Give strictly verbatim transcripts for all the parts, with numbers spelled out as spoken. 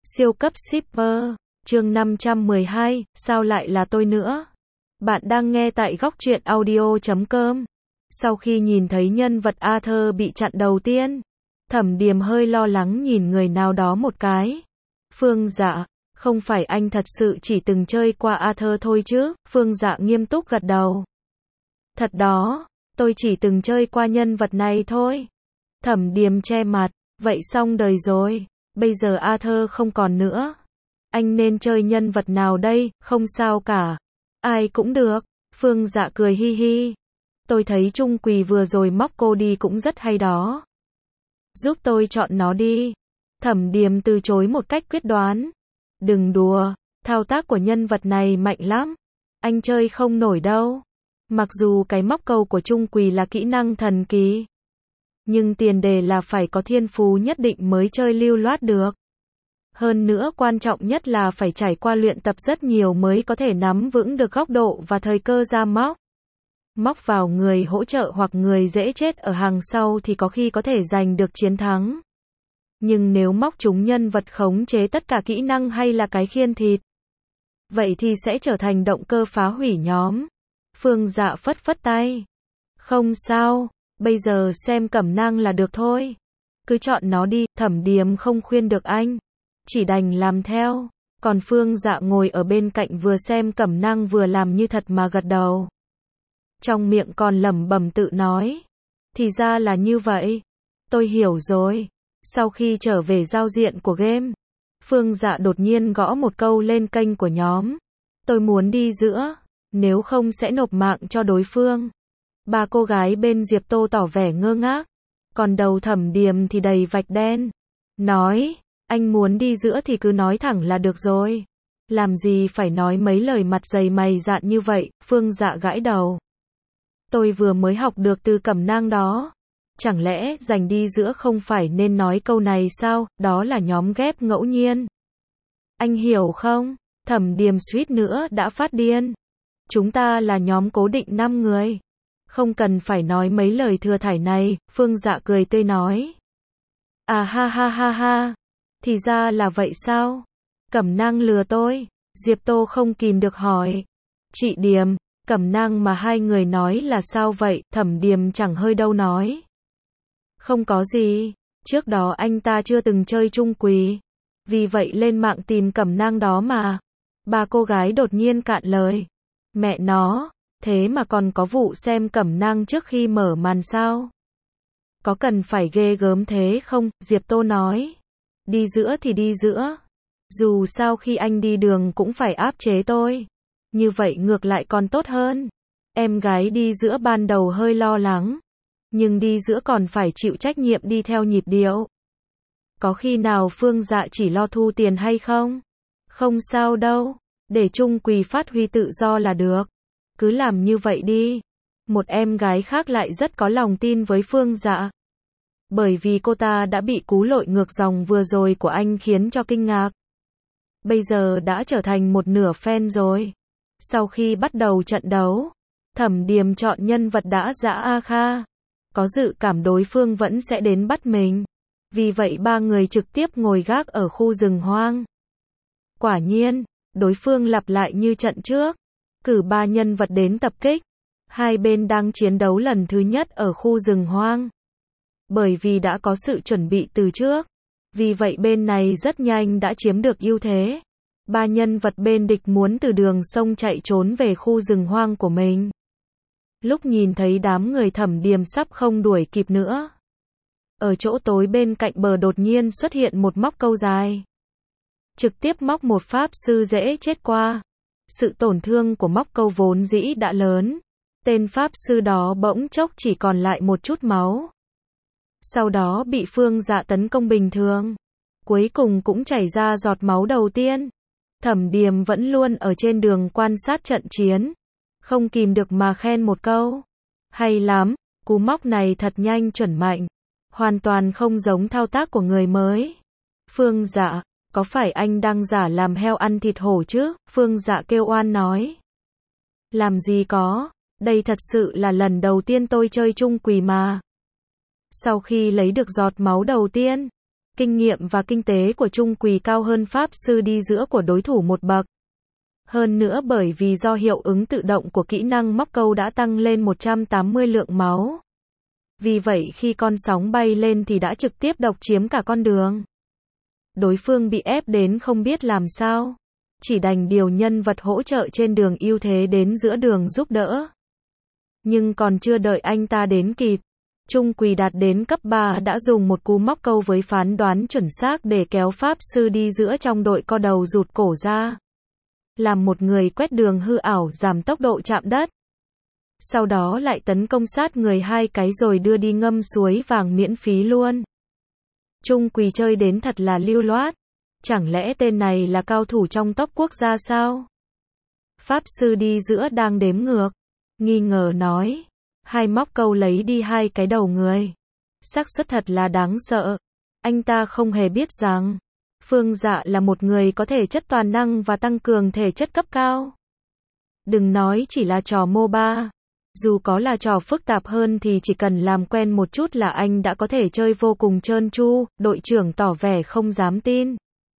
Siêu cấp shipper, chương năm trăm mười hai, sao lại là tôi nữa? Bạn đang nghe tại góc truyện audio chấm com. Sau khi nhìn thấy nhân vật Arthur bị chặn đầu tiên, Thẩm Điềm hơi lo lắng nhìn người nào đó một cái. Phương Dạ, không phải anh thật sự chỉ từng chơi qua Arthur thôi chứ? Phương Dạ nghiêm túc gật đầu. Thật đó, tôi chỉ từng chơi qua nhân vật này thôi. Thẩm Điềm che mặt, vậy xong đời rồi, bây giờ Arthur không còn nữa. Anh nên chơi nhân vật nào đây? Không sao cả. Ai cũng được. Phương Dạ cười hi hi. Tôi thấy Trung Quỳ vừa rồi móc cô đi cũng rất hay đó. Giúp tôi chọn nó đi. Thẩm Điềm từ chối một cách quyết đoán. Đừng đùa, thao tác của nhân vật này mạnh lắm. Anh chơi không nổi đâu. Mặc dù cái móc câu của Trung Quỳ là kỹ năng thần kỳ, nhưng tiền đề là phải có thiên phú nhất định mới chơi lưu loát được. Hơn nữa quan trọng nhất là phải trải qua luyện tập rất nhiều mới có thể nắm vững được góc độ và thời cơ ra móc. Móc vào người hỗ trợ hoặc người dễ chết ở hàng sau thì có khi có thể giành được chiến thắng. Nhưng nếu móc trúng nhân vật khống chế tất cả kỹ năng hay là cái khiên thịt, vậy thì sẽ trở thành động cơ phá hủy nhóm. Phương Dạ phất phất tay. Không sao, bây giờ xem cẩm nang là được thôi. Cứ chọn nó đi. Thẩm Điềm không khuyên được anh, chỉ đành làm theo. Còn Phương Dạ ngồi ở bên cạnh vừa xem cẩm nang vừa làm như thật mà gật đầu. Trong miệng còn lẩm bẩm tự nói. Thì ra là như vậy. Tôi hiểu rồi. Sau khi trở về giao diện của game, Phương Dạ đột nhiên gõ một câu lên kênh của nhóm. Tôi muốn đi giữa, nếu không sẽ nộp mạng cho đối phương. Ba cô gái bên Diệp Tô tỏ vẻ ngơ ngác, còn đầu Thẩm Điềm thì đầy vạch đen. Nói, anh muốn đi giữa thì cứ nói thẳng là được rồi. Làm gì phải nói mấy lời mặt dày mày dạn như vậy? Phương Dạ gãi đầu. Tôi vừa mới học được từ cẩm nang đó. Chẳng lẽ giành đi giữa không phải nên nói câu này sao? Đó là nhóm ghép ngẫu nhiên. Anh hiểu không? Thẩm Điềm suýt nữa đã phát điên. Chúng ta là nhóm cố định năm người. Không cần phải nói mấy lời thừa thải này. Phương Dạ cười tươi nói. À ha ha ha ha. Thì ra là vậy sao? Cẩm nang lừa tôi. Diệp Tô không kìm được hỏi. Chị Điềm, cẩm nang mà hai người nói là sao vậy? Thẩm Điềm chẳng hơi đâu nói. Không có gì. Trước đó anh ta chưa từng chơi Trung Quỳ, vì vậy lên mạng tìm cẩm nang đó mà. Ba cô gái đột nhiên cạn lời. Mẹ nó, thế mà còn có vụ xem cẩm nang trước khi mở màn sao? Có cần phải ghê gớm thế không? Diệp Tô nói. Đi giữa thì đi giữa. Dù sao khi anh đi đường cũng phải áp chế tôi. Như vậy ngược lại còn tốt hơn. Em gái đi giữa ban đầu hơi lo lắng, nhưng đi giữa còn phải chịu trách nhiệm đi theo nhịp điệu. Có khi nào Phương Dạ chỉ lo thu tiền hay không? Không sao đâu. Để Trung Quỳ phát huy tự do là được. Cứ làm như vậy đi. Một em gái khác lại rất có lòng tin với Phương Dạ. Bởi vì cô ta đã bị cú lội ngược dòng vừa rồi của anh khiến cho kinh ngạc. Bây giờ đã trở thành một nửa fan rồi. Sau khi bắt đầu trận đấu, Thẩm Điềm chọn nhân vật đã dã A Kha. Có dự cảm đối phương vẫn sẽ đến bắt mình. Vì vậy ba người trực tiếp ngồi gác ở khu rừng hoang. Quả nhiên, đối phương lặp lại như trận trước. Cử ba nhân vật đến tập kích. Hai bên đang chiến đấu lần thứ nhất ở khu rừng hoang. Bởi vì đã có sự chuẩn bị từ trước, vì vậy bên này rất nhanh đã chiếm được ưu thế. Ba nhân vật bên địch muốn từ đường sông chạy trốn về khu rừng hoang của mình. Lúc nhìn thấy đám người Thẩm Điềm sắp không đuổi kịp nữa, ở chỗ tối bên cạnh bờ đột nhiên xuất hiện một móc câu dài. Trực tiếp móc một pháp sư dễ chết qua. Sự tổn thương của móc câu vốn dĩ đã lớn. Tên pháp sư đó bỗng chốc chỉ còn lại một chút máu. Sau đó bị Phương Dạ tấn công bình thường. Cuối cùng cũng chảy ra giọt máu đầu tiên. Thẩm Điềm vẫn luôn ở trên đường quan sát trận chiến. Không kìm được mà khen một câu. Hay lắm, cú móc này thật nhanh chuẩn mạnh. Hoàn toàn không giống thao tác của người mới. Phương Dạ, có phải anh đang giả làm heo ăn thịt hổ chứ? Phương Dạ kêu oan nói. Làm gì có, đây thật sự là lần đầu tiên tôi chơi Trung Quỳ mà. Sau khi lấy được giọt máu đầu tiên, Kinh nghiệm và kinh tế của Trung Quỳ cao hơn Pháp Sư đi giữa của đối thủ một bậc. Hơn nữa bởi vì do hiệu ứng tự động của kỹ năng móc câu đã tăng lên một trăm tám mươi lượng máu. Vì vậy khi con sóng bay lên thì đã trực tiếp độc chiếm cả con đường. Đối phương bị ép đến không biết làm sao. Chỉ đành điều nhân vật hỗ trợ trên đường ưu thế đến giữa đường giúp đỡ. Nhưng còn chưa đợi anh ta đến kịp, Trung Quỳ đạt đến cấp ba đã dùng một cú móc câu với phán đoán chuẩn xác để kéo Pháp Sư đi giữa trong đội co đầu rụt cổ ra. Làm một người quét đường hư ảo giảm tốc độ chạm đất. Sau đó lại tấn công sát người hai cái rồi đưa đi ngâm suối vàng miễn phí luôn. Trung Quỳ chơi đến thật là lưu loát. Chẳng lẽ tên này là cao thủ trong top quốc gia sao? Pháp Sư đi giữa đang đếm ngược. Nghi ngờ nói. Hai móc câu lấy đi hai cái đầu người. Xác suất thật là đáng sợ. Anh ta không hề biết rằng Phương Dạ là một người có thể chất toàn năng và tăng cường thể chất cấp cao. Đừng nói chỉ là trò MOBA. Dù có là trò phức tạp hơn thì chỉ cần làm quen một chút là anh đã có thể chơi vô cùng trơn tru, đội trưởng tỏ vẻ không dám tin.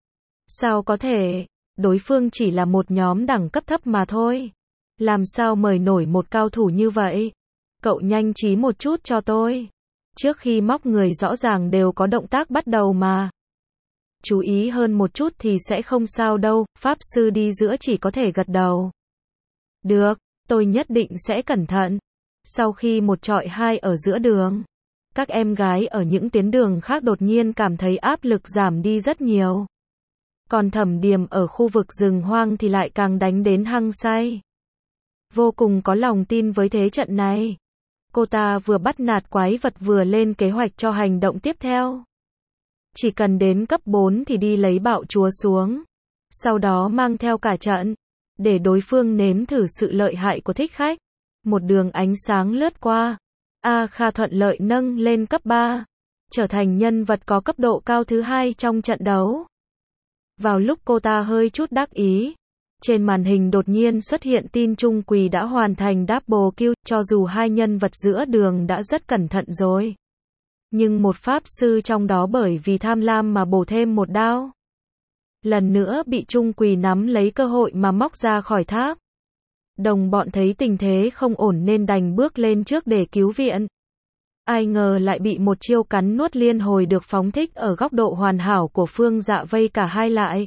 Sao có thể? Đối phương chỉ là một nhóm đẳng cấp thấp mà thôi. Làm sao mời nổi một cao thủ như vậy? Cậu nhanh trí một chút cho tôi. Trước khi móc người rõ ràng đều có động tác bắt đầu mà. Chú ý hơn một chút thì sẽ không sao đâu, Pháp Sư đi giữa chỉ có thể gật đầu. Được, tôi nhất định sẽ cẩn thận. Sau khi một chọi hai ở giữa đường, các em gái ở những tuyến đường khác đột nhiên cảm thấy áp lực giảm đi rất nhiều. Còn Thẩm Điềm ở khu vực rừng hoang thì lại càng đánh đến hăng say. Vô cùng có lòng tin với thế trận này. Cô ta vừa bắt nạt quái vật vừa lên kế hoạch cho hành động tiếp theo. Chỉ cần đến cấp bốn thì đi lấy bạo chúa xuống. Sau đó mang theo cả trận. Để đối phương nếm thử sự lợi hại của thích khách. Một đường ánh sáng lướt qua. A Kha thuận lợi nâng lên cấp ba. Trở thành nhân vật có cấp độ cao thứ hai trong trận đấu. Vào lúc cô ta hơi chút đắc ý, trên màn hình đột nhiên xuất hiện tin Trung Quỳ đã hoàn thành double kill, cho dù hai nhân vật giữa đường đã rất cẩn thận rồi. Nhưng một Pháp Sư trong đó bởi vì tham lam mà bổ thêm một đao. Lần nữa bị Trung Quỳ nắm lấy cơ hội mà móc ra khỏi tháp. Đồng bọn thấy tình thế không ổn nên đành bước lên trước để cứu viện. Ai ngờ lại bị một chiêu cắn nuốt liên hồi được phóng thích ở góc độ hoàn hảo của Phương Dạ vây cả hai lại.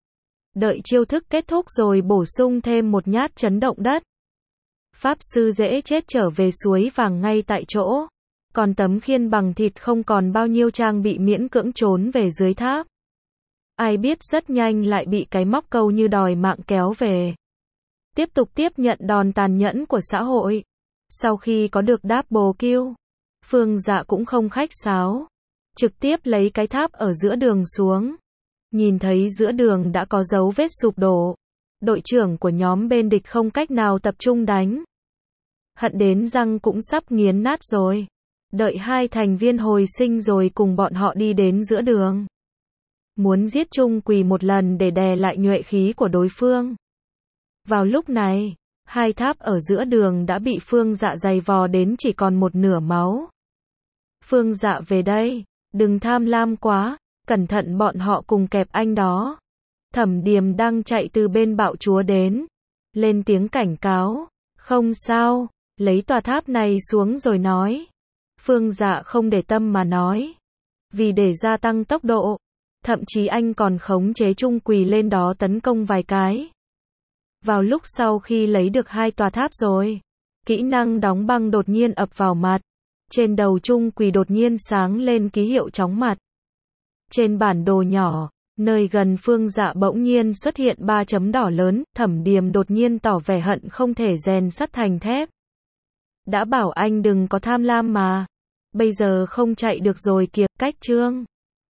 Đợi chiêu thức kết thúc rồi bổ sung thêm một nhát chấn động đất. Pháp Sư dễ chết trở về suối vàng ngay tại chỗ. Còn tấm khiên bằng thịt không còn bao nhiêu trang bị miễn cưỡng trốn về dưới tháp. Ai biết rất nhanh lại bị cái móc câu như đòi mạng kéo về. Tiếp tục tiếp nhận đòn tàn nhẫn của xã hội. Sau khi có được double kill, Phương Dạ cũng không khách sáo. Trực tiếp lấy cái tháp ở giữa đường xuống. Nhìn thấy giữa đường đã có dấu vết sụp đổ. Đội trưởng của nhóm bên địch không cách nào tập trung đánh. Hận đến răng cũng sắp nghiến nát rồi. Đợi hai thành viên hồi sinh rồi cùng bọn họ đi đến giữa đường. Muốn giết Trung Quỳ một lần để đè lại nhuệ khí của đối phương. Vào lúc này, hai tháp ở giữa đường đã bị Phương Dạ giày vò đến chỉ còn một nửa máu. Phương Dạ về đây, đừng tham lam quá, cẩn thận bọn họ cùng kẹp anh đó. Thẩm Điềm đang chạy từ bên bạo chúa đến. Lên tiếng cảnh cáo, không sao, lấy tòa tháp này xuống rồi nói. Phương Dạ không để tâm mà nói. Vì để gia tăng tốc độ, thậm chí anh còn khống chế Trung Quỳ lên đó tấn công vài cái. Vào lúc sau khi lấy được hai tòa tháp rồi, kỹ năng đóng băng đột nhiên ập vào mặt. Trên đầu Trung Quỳ đột nhiên sáng lên ký hiệu chóng mặt. Trên bản đồ nhỏ, nơi gần Phương Dạ bỗng nhiên xuất hiện ba chấm đỏ lớn, Thẩm Điềm đột nhiên tỏ vẻ hận không thể rèn sắt thành thép. Đã bảo anh đừng có tham lam mà. Bây giờ không chạy được rồi kìa, cách chương.